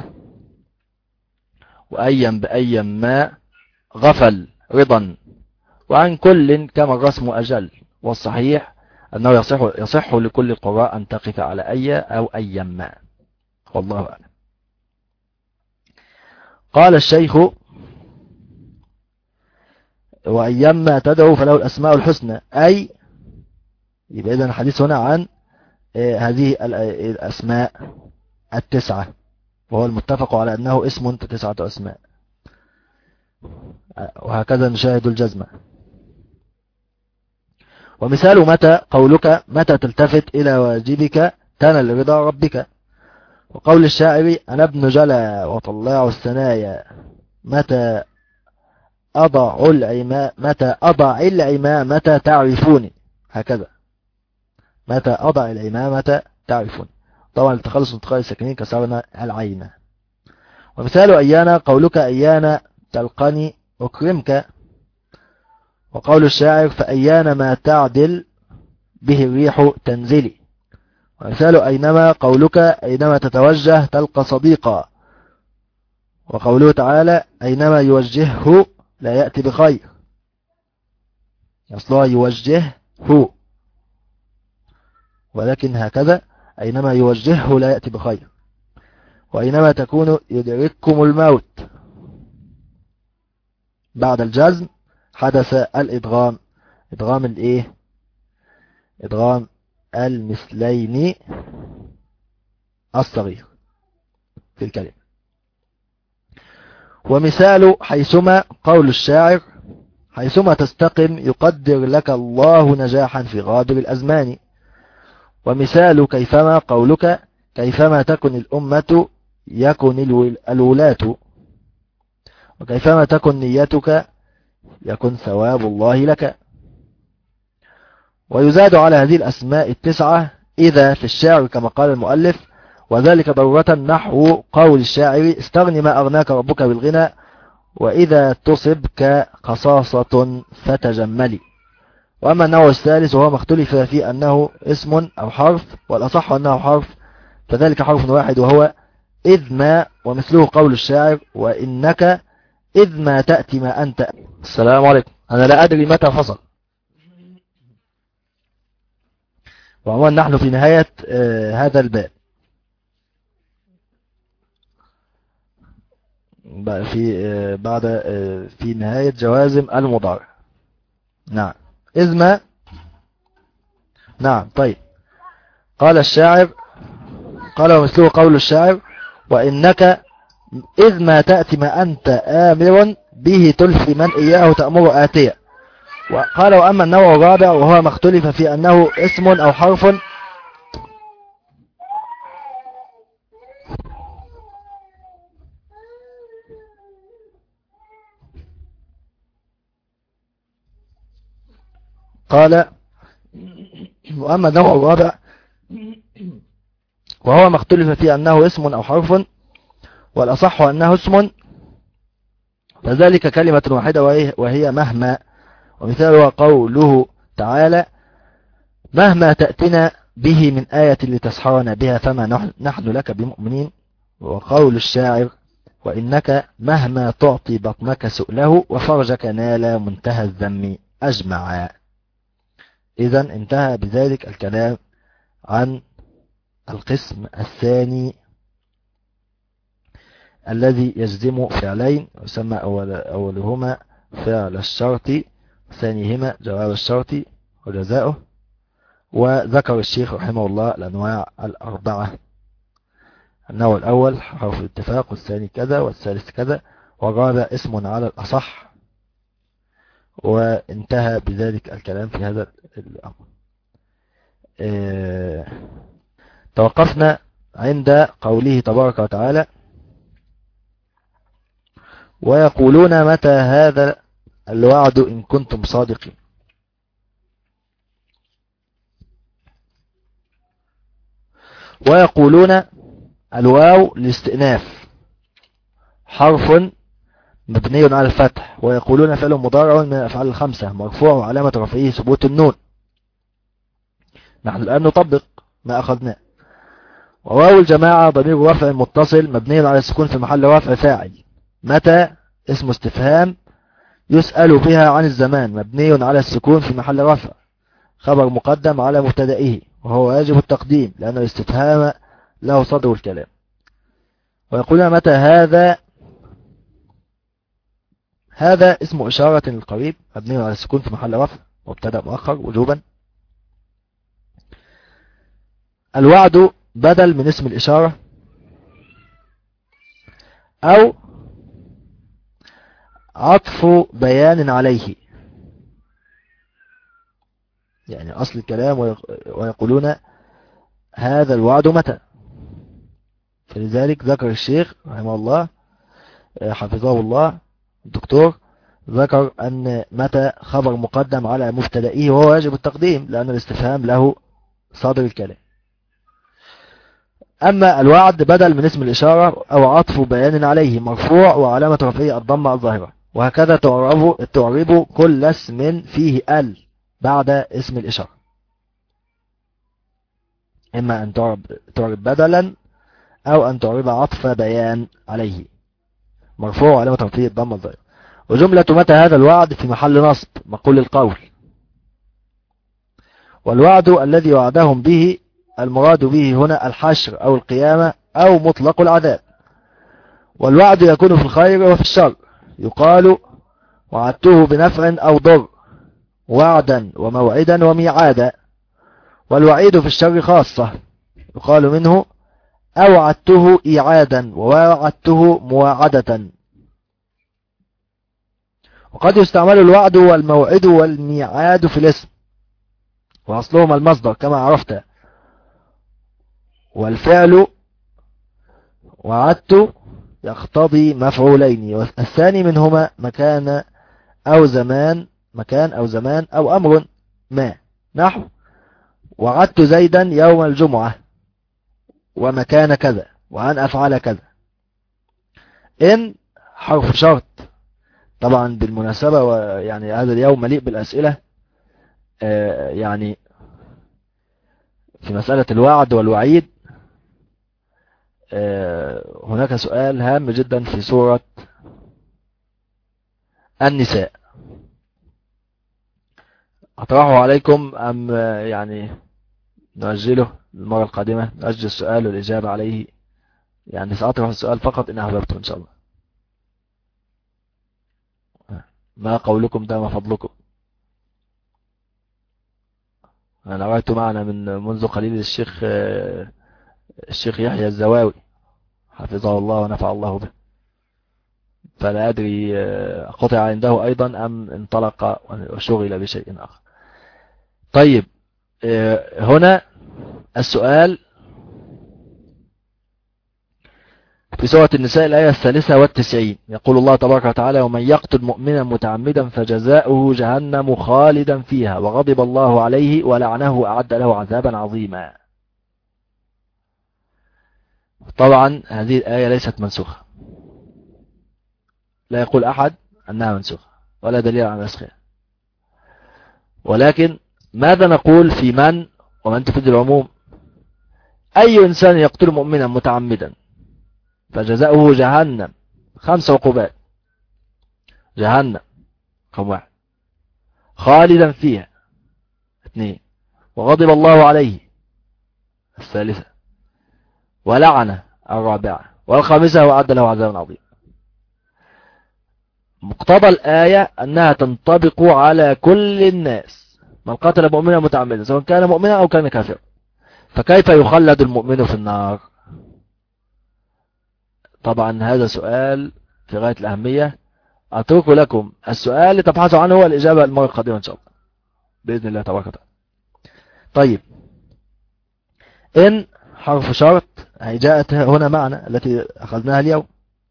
وأيا بأيا ما غفل رضا، وعن كل كما الرسم أجل. والصحيح أنه يصح لكل القراء أن تقف على أي أو أيا ما، والله أعلم. قال الشيخ وأيما تدعو فله الأسماء الحسنى، أي يبقى إذن الحديث هنا عن هذه الأسماء التسعة، وهو المتفق على أنه اسم 9 أسماء، وهكذا نشاهد الجزمة. ومثال متى قولك متى تلتفت إلى واجبك تنل رضا ربك. وقول الشاعر أنا ابن جلا وطلاع الثنايا متى أضع العمامة تعرفوني، هكذا متى أضع العمامة تعرفوني. طبعا التخلص من انتقال الساكنين كسرنا العين. ومثال أيان قولك أيان تلقني أكرمك. وقول الشاعر فأيان ما تعدل به الريح تنزلي. ومثال أينما قولك أينما تتوجه تلقى صديقا. وقوله تعالى أينما يوجهه لا يأتي بخير، أصلها يوجهه ولكن هكذا أينما يوجهه لا يأتي بخير. وأينما تكون يدرككم الموت. بعد الجزم حدث الإدغام، إدغام الإيه؟ إدغام المثلين الصغير في الكلمة. ومثال حيثما قول الشاعر حيثما تستقم يقدر لك الله نجاحا في غابر الأزمان. ومثال كيفما قولك كيفما تكن الأمة يكن الولاة. وكيفما تكن نيتك يكن ثواب الله لك. ويزاد على هذه الأسماء التسعة إذا في الشعر كما قال المؤلف وذلك ضرورة نحو قول الشاعر استغن ما أغناك ربك بالغنى وإذا تصبك قصاصة فتجملي. وأما النوع الثالث وهو ما اختلف في أنه اسم أو حرف، والأصح أنه حرف، فذلك حرف واحد وهو إذ ما، ومثله قول الشاعر وإنك إذ ما تأتي ما أنت. السلام عليكم، أنا لا أدري متى فصل. وعموما نحن في نهاية هذا الباب، في نهاية جوازم المضارع. نعم إذ ما. نعم طيب. قال الشاعر قال ومثله قول الشاعر وإنك إذ ما تأتي ما أنت آمر به تلفي من إياه تأمر آتية. وقال وأما النوع الرابع وهو ما اختلف في أنه اسم أو حرف، قال وأما النوع الرابع وهو ما اختلف في أنه اسم أو حرف، والأصح أنه اسم، فذلك كلمة واحدة وهي مهما. ومثالها قوله تعالى مهما تأتنا به من آية لتسحرنا بها فما نحن لك بمؤمنين. وقول الشاعر وإنك مهما تعطي بطنك سؤله وفرجك نال منتهى الذم أجمع. إذن انتهى بذلك الكلام عن القسم الثاني الذي يجزم فعلين، يسمى أولهما فعل الشرط، ثانيهما جواب الشرط وجزاؤه. وذكر الشيخ رحمه الله الأنواع الأربعة: النوع الأول حرف الاتفاق، والثاني كذا، والثالث كذا، والرابع اسم على الأصح. وانتهى بذلك الكلام في هذا الأمر. توقفنا عند قوله تبارك وتعالى ويقولون متى هذا الوعد إن كنتم صادقين. ويقولون الواو للاستئناف حرف مبني على الفتح، ويقولون فعل مضارع من الأفعال الخمسة مرفوع وعلامة رفعه ثبوت النون. نحن الآن نطبق ما أخذناه. وواو الجماعة ضمير رفع متصل مبني على السكون في محل رفع فاعل. متى اسم استفهام يسأل بها عن الزمان مبني على السكون في محل رفع، خبر مقدم على مبتدئه وهو واجب التقديم لأنه الاستفهام له صدر الكلام. ويقولون متى هذا اسم إشارة للقريب مبني على السكون في محل رفع مبتدأ مؤخر وجوبا. الوعد بدل من اسم الإشارة أو عطف بيان عليه. يعني أصل الكلام ويقولون هذا الوعد متى، فلذلك ذكر الشيخ رحمه الله حفظه الله الدكتور، ذكر أن متى خبر مقدم على مبتدئه وهو يجب التقديم لأن الاستفهام له صدر الكلام. أما الوعد بدل من اسم الإشارة أو عطف بيان عليه مرفوع وعلامة رفعه الضمة الظاهرة، وهكذا تعرب كل اسم فيه ال بعد اسم الإشارة، إما أن تعرب بدلا أو أن تعرب عطف بيان عليه مرفوع وعلامة رفعه الضمة الظاهرة. وجملة متى هذا الوعد في محل نصب مقول القول، والوعد الذي وعدهم به المراد به هنا الحشر أو القيامة أو مطلق العذاب. والوعد يكون في الخير وفي الشر، يقال وعدته بنفع أو ضر وعدا وموعدا وميعادا. والوعيد في الشر خاصة، يقال منه أوعدته إيعادا ووعدته مواعدة. وقد يستعمل الوعد والموعد والميعاد في الاسم وأصلهما المصدر كما عرفت، والفعل وعدت يقتضي مفعولين، والثاني منهما مكان أو زمان أو أمر ما، نحو وعدت زيدا يوم الجمعة ومكان كذا وأن أفعل كذا. إن حرف شرط، طبعا بالمناسبة ويعني هذا اليوم مليء بالأسئلة، يعني في مسألة الوعد والوعيد هناك سؤال هام جدا في سورة النساء أطرحه عليكم أم يعني نؤجله المرة القادمة، نؤجل السؤال والإجابة عليه، يعني سأطرح السؤال فقط إن أحببتم إن شاء الله. ما قولكم ده ما فضلكم؟ أنا رأيت معنا منذ قليل الشيخ يحيى الزواوي حفظه الله ونفع الله به، فلا أدري قطع عنده أيضا أم انطلق وشغل بشيء آخر. طيب هنا السؤال في سورة النساء الآية 93 يقول الله تبارك وتعالى ومن يقتل مؤمنا متعمدا فجزاؤه جهنم خالدا فيها وغضب الله عليه ولعنه وأعد له عذابا عظيما. طبعا هذه الآية ليست منسوخة، لا يقول أحد أنها منسوخة ولا دليل على نسخها، ولكن ماذا نقول في من ومن تفيد العموم؟ أي إنسان يقتل مؤمنا متعمدا فجزاؤه جهنم 5 عقوبات، جهنم رقم 1، خالدا فيها 2، وغضب الله عليه 3، ولعنه 4، و5 وأعد له عذابا عظيما. مقتضى الآية أنها تنطبق على كل الناس، من قتل مؤمنا متعمدا سواء كان مؤمنا أو كان كافرا، فكيف يخلد المؤمن في النار؟ طبعا هذا سؤال في غاية الأهمية، أترك لكم السؤال لتبحثوا عنه والإجابة المرة القادمة إن شاء الله بإذن الله تبارك وتعالى. طيب إن حرف شرط هي جاءت هنا معنا التي أخذناها اليوم.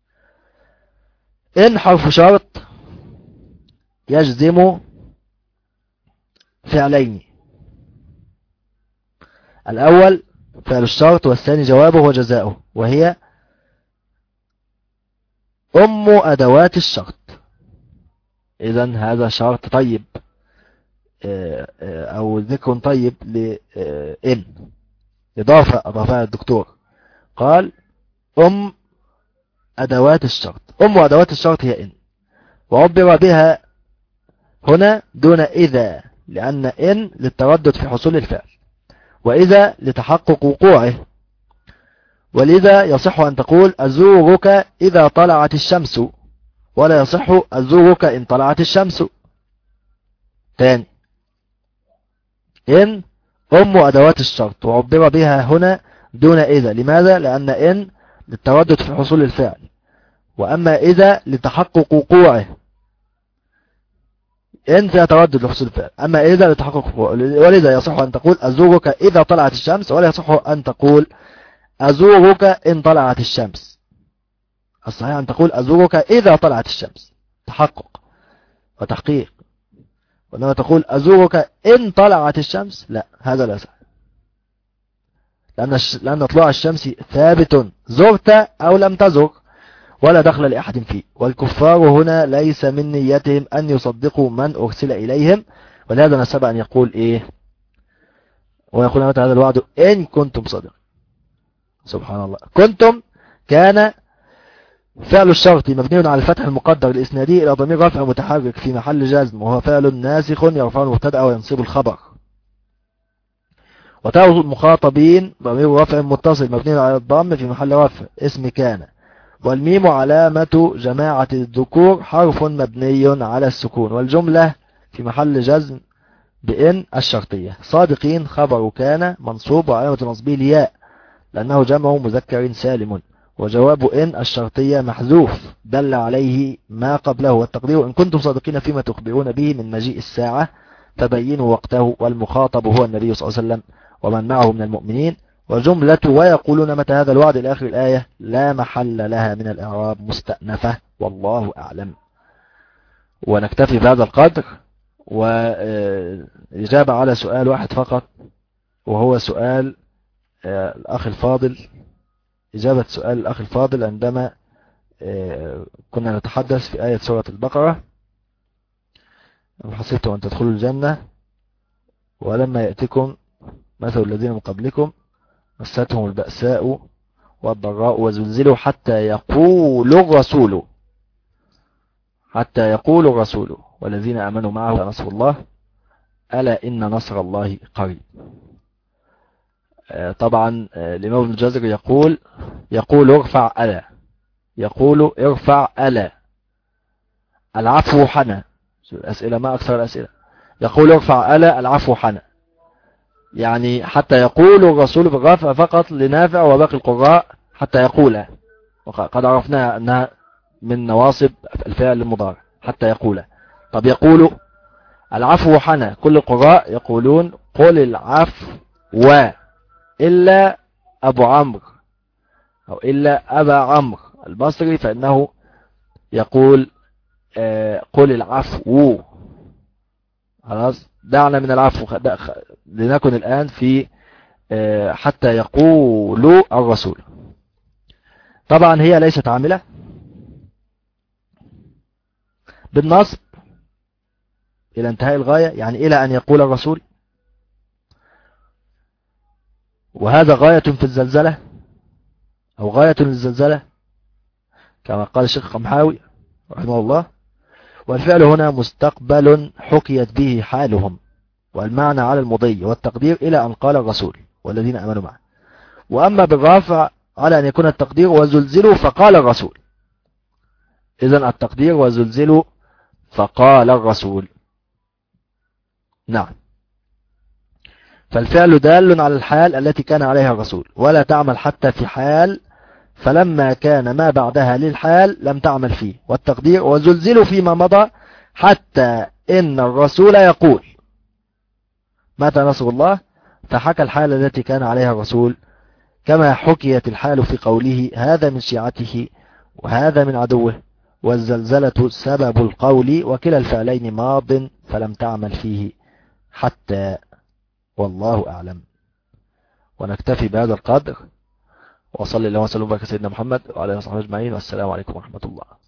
إن حرف شرط يجزم فعلين، الأول فعل الشرط والثاني جوابه وجزاؤه، وهي أم أدوات الشرط. إذن هذا شرط طيب أو ذكر طيب لإن أضافها الدكتور، قال أم أدوات الشرط. أم أدوات الشرط هي إن، وعبر بها هنا دون إذا، لأن إن للتردد في حصول الفعل، وإذا لتحقق وقوعه، ولذا يصح أن تقول أزورك إذا طلعت الشمس، ولا يصح أزورك إن طلعت الشمس. تاني، إن أم أدوات الشرط، وعبر بها هنا دون إذا. لماذا؟ لأن إن للتردد في حصول الفعل، وأما إذا لتحقق وقوعه. إن فيها تردد لحصول الفعل، أما إذا لتحقق وقوعه. ولذا يصح أن تقول أزورك إذا طلعت الشمس، ولا يصح أن تقول أزورك إن طلعت الشمس. الصحيح أن تقول أزورك إذا طلعت الشمس، تحقق وتحقيق. وإنما تقول أزورك إن طلعت الشمس، لا، هذا لا صح. لأن طلوع الشمس ثابت، زرت أو لم تزر، ولا دخل لأحد فيه. والكفار هنا ليس من نيتهم أن يصدقوا من أرسل إليهم، ولهذا نسب أن يقول إيه، ويقول متى هذا الوعد إن كنتم صادقين. سبحان الله. كنتم كان فعل الشرط مبني على الفتح المقدر الإسنادي إلى ضمير رفع متحرك في محل جزم، وهو فعل ناسخ يرفع المبتدأ وينصب الخبر. وتاء المخاطبين ضمير رفع متصل مبني على الضم في محل رفع اسم كان. والميم علامة جماعة الذكور حرف مبني على السكون. والجملة في محل جزم بإن الشرطية. صادقين خبر كان منصوب وعلامة نصبه الياء لأنه جمع مذكر سالم. وجواب إن الشرطية محذوف دل عليه ما قبله. والتقدير إن كنتم صادقين فيما تخبرون به من مجيء الساعة فبينوا وقته. والمخاطب هو النبي صلى الله عليه وسلم ومن معه من المؤمنين. وجملة ويقولون متى هذا الوعد إلى آخر الآية لا محل لها من الإعراب، مستأنفة، والله أعلم. ونكتفي بهذا القدر. وإجابة على سؤال واحد فقط، وهو سؤال الأخ الفاضل، إجابة سؤال الأخ الفاضل عندما كنا نتحدث في آية سورة البقرة: أم حسبتم أن تدخلوا الجنة ولما يأتكم مثل الذين من قبلكم مستهم البأساء والضراء وزلزلوا حتى يقول الرسول والذين آمنوا معه نصر الله ألا إن نصر الله قريب. طبعا الإمام ابن الجزري يقول ارفع ألا، يقول ارفع ألا، العفو حنى. الأسئلة ما أكثر الأسئلة. يقول ارفع ألا العفو حنى، يعني حتى يقول الرسول بالرفع فقط لنافع وباقي القراء حتى يقول، وقد عرفنا أنها من نواصب الفعل المضارع حتى يقول. طب يقول العفو حنى، كل القراء يقولون قل العفو إلا أبو عمرو أو إلا أبا عمرو البصري فإنه يقول قل العفو. خلاص، دعنا من العفو، لنكن الآن في حتى يقول الرسول. طبعا هي ليست عاملة بالنصب إلى انتهاء الغاية، يعني إلى أن يقول الرسول، وهذا غاية في الزلزلة أو غاية للزلزلة كما قال الشيخ قمحاوي رحمه الله. والفعل هنا مستقبل حكيت به حالهم، والمعنى على المضي، والتقدير إلى أن قال الرسول والذين آمنوا معه. وأما بالرافع على أن يكون التقدير وزلزلوا فقال الرسول، إذن التقدير وزلزلوا فقال الرسول. نعم. فالفعل دال على الحال التي كان عليها الرسول، ولا تعمل حتى في حال، فلما كان ما بعدها للحال لم تعمل فيه. والتقدير وزلزلوا فيما مضى حتى إن الرسول يقول متى نصر الله، فحكى الحال التي كان عليها الرسول كما حكيت الحال في قوله هذا من شيعته وهذا من عدوه. والزلزلة سبب القول، وكلا الفعلين ماض فلم تعمل فيه حتى، والله أعلم. ونكتفي بهذا القدر، وصلى الله وسلم وبارك سيدنا محمد وعلى اله وصحبه اجمعين، والسلام عليكم ورحمة الله.